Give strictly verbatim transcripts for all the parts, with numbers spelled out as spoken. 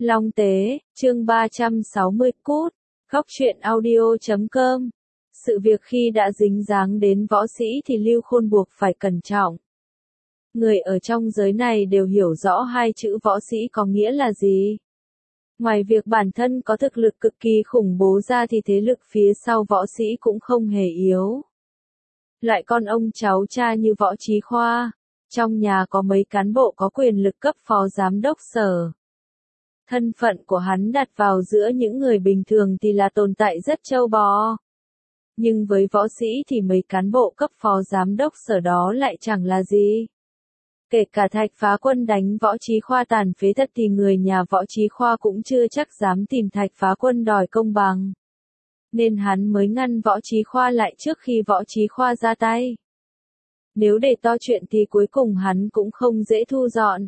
Long Tế, chương ba trăm sáu mươi cút, góc truyện audio chấm com. Sự việc khi đã dính dáng đến võ sĩ thì Lưu Khôn buộc phải cẩn trọng. Người ở trong giới này đều hiểu rõ hai chữ võ sĩ có nghĩa là gì. Ngoài việc bản thân có thực lực cực kỳ khủng bố ra thì thế lực phía sau võ sĩ cũng không hề yếu. Loại con ông cháu cha như Võ Chí Khoa, trong nhà có mấy cán bộ có quyền lực cấp phó giám đốc sở. Thân phận của hắn đặt vào giữa những người bình thường thì là tồn tại rất trâu bò. Nhưng với võ sĩ thì mấy cán bộ cấp phó giám đốc sở đó lại chẳng là gì. Kể cả Thạch Phá Quân đánh Võ Chí Khoa tàn phế thật thì người nhà Võ Chí Khoa cũng chưa chắc dám tìm Thạch Phá Quân đòi công bằng. Nên hắn mới ngăn Võ Chí Khoa lại trước khi Võ Chí Khoa ra tay. Nếu để to chuyện thì cuối cùng hắn cũng không dễ thu dọn.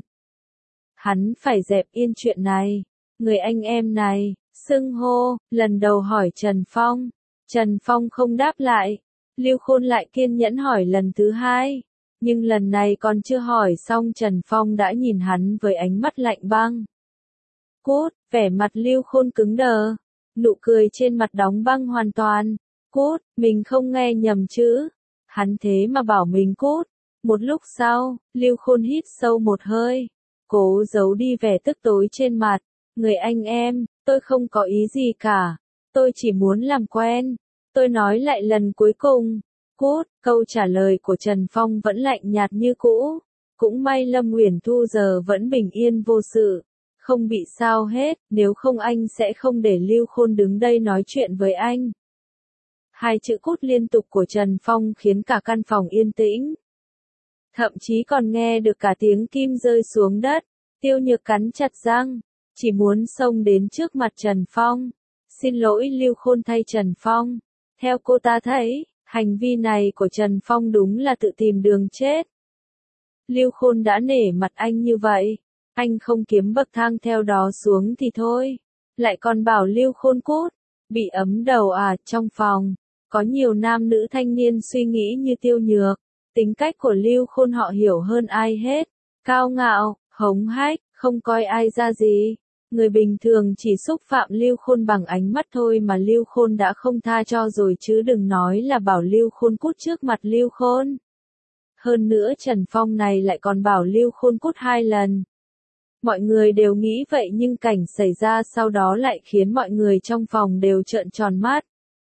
Hắn phải dẹp yên chuyện này. Người anh em này, xưng hô, lần đầu hỏi Trần Phong. Trần Phong không đáp lại. Lưu Khôn lại kiên nhẫn hỏi lần thứ hai. Nhưng lần này còn chưa hỏi xong Trần Phong đã nhìn hắn với ánh mắt lạnh băng. Cút, vẻ mặt Lưu Khôn cứng đờ. Nụ cười trên mặt đóng băng hoàn toàn. Cút, mình không nghe nhầm chứ. Hắn thế mà bảo mình cút. Một lúc sau, Lưu Khôn hít sâu một hơi. Cố giấu đi vẻ tức tối trên mặt. Người anh em, tôi không có ý gì cả. Tôi chỉ muốn làm quen. Tôi nói lại lần cuối cùng. Cút, câu trả lời của Trần Phong vẫn lạnh nhạt như cũ. Cũng may Lâm Uyển Thu giờ vẫn bình yên vô sự. Không bị sao hết, nếu không anh sẽ không để Lưu Khôn đứng đây nói chuyện với anh. Hai chữ cút liên tục của Trần Phong khiến cả căn phòng yên tĩnh. Thậm chí còn nghe được cả tiếng kim rơi xuống đất. Tiêu Nhược cắn chặt răng, chỉ muốn xông đến trước mặt Trần Phong. Xin lỗi Lưu Khôn thay Trần Phong. Theo cô ta thấy, hành vi này của Trần Phong đúng là tự tìm đường chết. Lưu Khôn đã nể mặt anh như vậy. Anh không kiếm bậc thang theo đó xuống thì thôi. Lại còn bảo Lưu Khôn cút. Bị ấm đầu à, trong phòng. Có nhiều nam nữ thanh niên suy nghĩ như Tiêu Nhược. Tính cách của Lưu Khôn họ hiểu hơn ai hết. Cao ngạo, hống hách, không coi ai ra gì. Người bình thường chỉ xúc phạm Lưu Khôn bằng ánh mắt thôi mà Lưu Khôn đã không tha cho rồi chứ đừng nói là bảo Lưu Khôn cút trước mặt Lưu Khôn. Hơn nữa Trần Phong này lại còn bảo Lưu Khôn cút hai lần. Mọi người đều nghĩ vậy nhưng cảnh xảy ra sau đó lại khiến mọi người trong phòng đều trợn tròn mắt.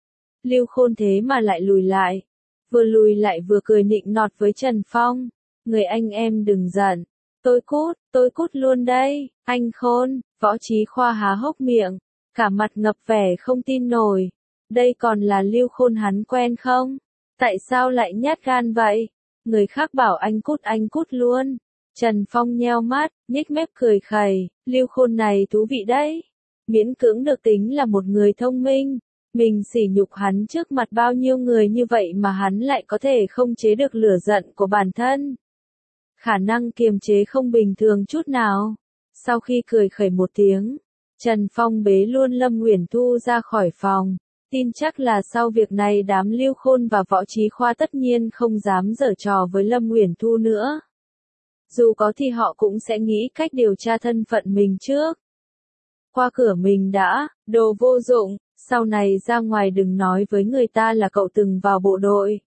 Lưu Khôn thế mà lại lùi lại. Vừa lùi lại vừa cười nịnh nọt với Trần Phong. Người anh em đừng giận. Tôi cút, tôi cút luôn đây, anh Khôn. Võ Chí Khoa há hốc miệng. Cả mặt ngập vẻ không tin nổi. Đây còn là Lưu Khôn hắn quen không? Tại sao lại nhát gan vậy? Người khác bảo anh cút anh cút luôn. Trần Phong nheo mắt, nhếch mép cười khẩy. Lưu Khôn này thú vị đấy. Miễn cưỡng được tính là một người thông minh. Mình sỉ nhục hắn trước mặt bao nhiêu người như vậy mà hắn lại có thể không chế được lửa giận của bản thân. Khả năng kiềm chế không bình thường chút nào. Sau khi cười khẩy một tiếng, Trần Phong bế luôn Lâm Uyển Thu ra khỏi phòng. Tin chắc là sau việc này đám Lưu Khôn và Võ Chí Khoa tất nhiên không dám giở trò với Lâm Uyển Thu nữa. Dù có thì họ cũng sẽ nghĩ cách điều tra thân phận mình trước. Qua cửa mình đã, đồ vô dụng, sau này ra ngoài đừng nói với người ta là cậu từng vào bộ đội.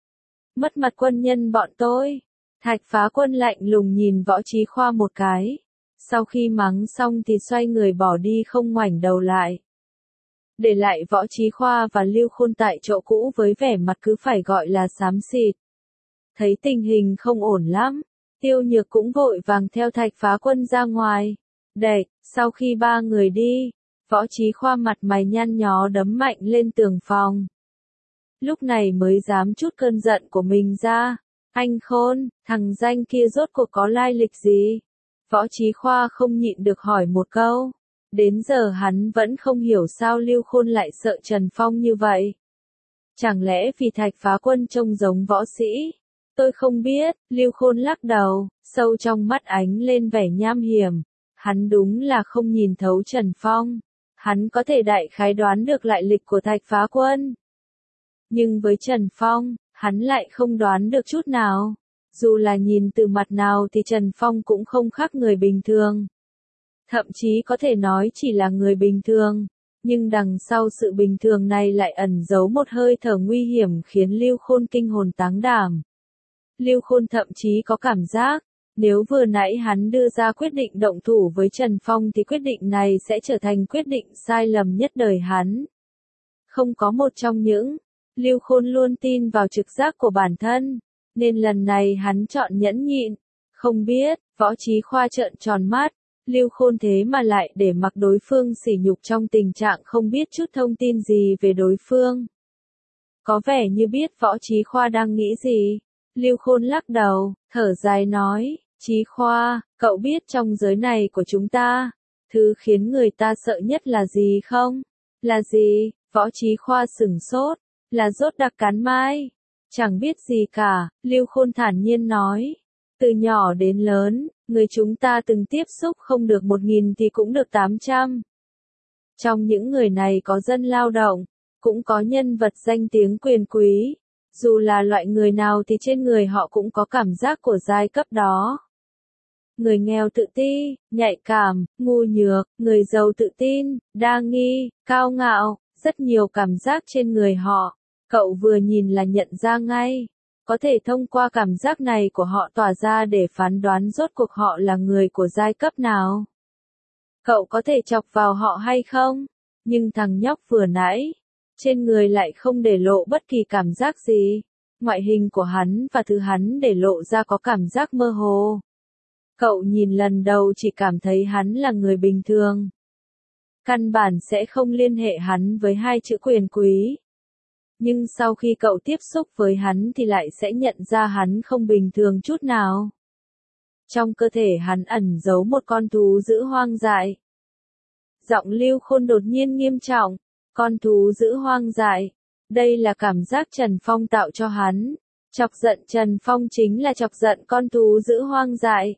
Mất mặt quân nhân bọn tôi. Thạch Phá Quân lạnh lùng nhìn Võ Chí Khoa một cái. Sau khi mắng xong thì xoay người bỏ đi không ngoảnh đầu lại. Để lại Võ Chí Khoa và Lưu Khôn tại chỗ cũ với vẻ mặt cứ phải gọi là xám xịt. Thấy tình hình không ổn lắm, Tiêu Nhược cũng vội vàng theo Thạch Phá Quân ra ngoài. Đệch, sau khi ba người đi, Võ Chí Khoa mặt mày nhăn nhó đấm mạnh lên tường phòng. Lúc này mới dám chút cơn giận của mình ra. Anh Khôn, thằng danh kia rốt cuộc có lai lịch gì? Võ Chí Khoa không nhịn được hỏi một câu. Đến giờ hắn vẫn không hiểu sao Lưu Khôn lại sợ Trần Phong như vậy. Chẳng lẽ vì Thạch Phá Quân trông giống võ sĩ? Tôi không biết, Lưu Khôn lắc đầu, sâu trong mắt ánh lên vẻ nham hiểm. Hắn đúng là không nhìn thấu Trần Phong. Hắn có thể đại khái đoán được lại lịch của Thạch Phá Quân. Nhưng với Trần Phong, hắn lại không đoán được chút nào. Dù là nhìn từ mặt nào thì Trần Phong cũng không khác người bình thường. thậm chí có thể nói chỉ là người bình thường. Nhưng đằng sau sự bình thường này lại ẩn giấu một hơi thở nguy hiểm khiến Lưu Khôn kinh hồn táng đảm. Lưu Khôn thậm chí có cảm giác, nếu vừa nãy hắn đưa ra quyết định động thủ với Trần Phong thì quyết định này sẽ trở thành quyết định sai lầm nhất đời hắn. Không có một trong những, Lưu Khôn luôn tin vào trực giác của bản thân, nên lần này hắn chọn nhẫn nhịn. Không biết, Võ Chí Khoa trợn tròn mắt, Lưu Khôn thế mà lại để mặc đối phương sỉ nhục trong tình trạng không biết chút thông tin gì về đối phương. Có vẻ như biết Võ Chí Khoa đang nghĩ gì. Lưu Khôn lắc đầu, thở dài nói, Chí Khoa, cậu biết trong giới này của chúng ta, thứ khiến người ta sợ nhất là gì không? Là gì? Võ Chí Khoa sửng sốt, là rốt đặc cắn mai. Chẳng biết gì cả, Lưu Khôn thản nhiên nói. Từ nhỏ đến lớn, người chúng ta từng tiếp xúc không được một nghìn thì cũng được tám trăm. Trong những người này có dân lao động, cũng có nhân vật danh tiếng quyền quý. Dù là loại người nào thì trên người họ cũng có cảm giác của giai cấp đó. Người nghèo tự ti, nhạy cảm, ngu nhược, người giàu tự tin, đa nghi, cao ngạo, rất nhiều cảm giác trên người họ. Cậu vừa nhìn là nhận ra ngay. Có thể thông qua cảm giác này của họ tỏa ra để phán đoán rốt cuộc họ là người của giai cấp nào. Cậu có thể chọc vào họ hay không? Nhưng thằng nhóc vừa nãy, trên người lại không để lộ bất kỳ cảm giác gì. Ngoại hình của hắn và thứ hắn để lộ ra có cảm giác mơ hồ. Cậu nhìn lần đầu chỉ cảm thấy hắn là người bình thường. Căn bản sẽ không liên hệ hắn với hai chữ quyền quý. Nhưng sau khi cậu tiếp xúc với hắn thì lại sẽ nhận ra hắn không bình thường chút nào. Trong cơ thể hắn ẩn giấu một con thú dữ hoang dại. Giọng Lưu Khôn đột nhiên nghiêm trọng, con thú dữ hoang dại. Đây là cảm giác Trần Phong tạo cho hắn. Chọc giận Trần Phong chính là chọc giận con thú dữ hoang dại.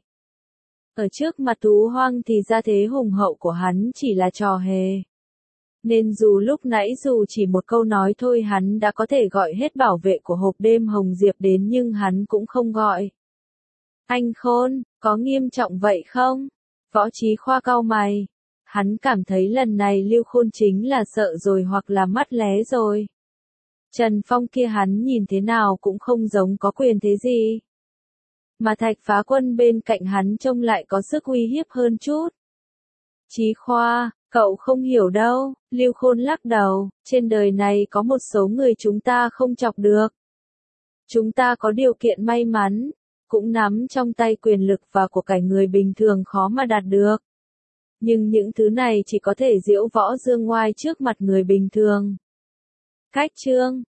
Ở trước mặt thú hoang thì gia thế hùng hậu của hắn chỉ là trò hề. Nên dù lúc nãy dù chỉ một câu nói thôi hắn đã có thể gọi hết bảo vệ của hộp đêm Hồng Diệp đến nhưng hắn cũng không gọi. Anh Khôn, có nghiêm trọng vậy không? Võ Chí Khoa cau mày. Hắn cảm thấy lần này Lưu Khôn chính là sợ rồi hoặc là mắt lé rồi. Trần Phong kia hắn nhìn thế nào cũng không giống có quyền thế gì. Mà Thạch Phá Quân bên cạnh hắn trông lại có sức uy hiếp hơn chút. Chí Khoa, cậu không hiểu đâu, Lưu Khôn lắc đầu, trên đời này có một số người chúng ta không chọc được. Chúng ta có điều kiện may mắn, cũng nắm trong tay quyền lực và của cải người bình thường khó mà đạt được. Nhưng những thứ này chỉ có thể diễu võ dương ngoai trước mặt người bình thường. Cách chương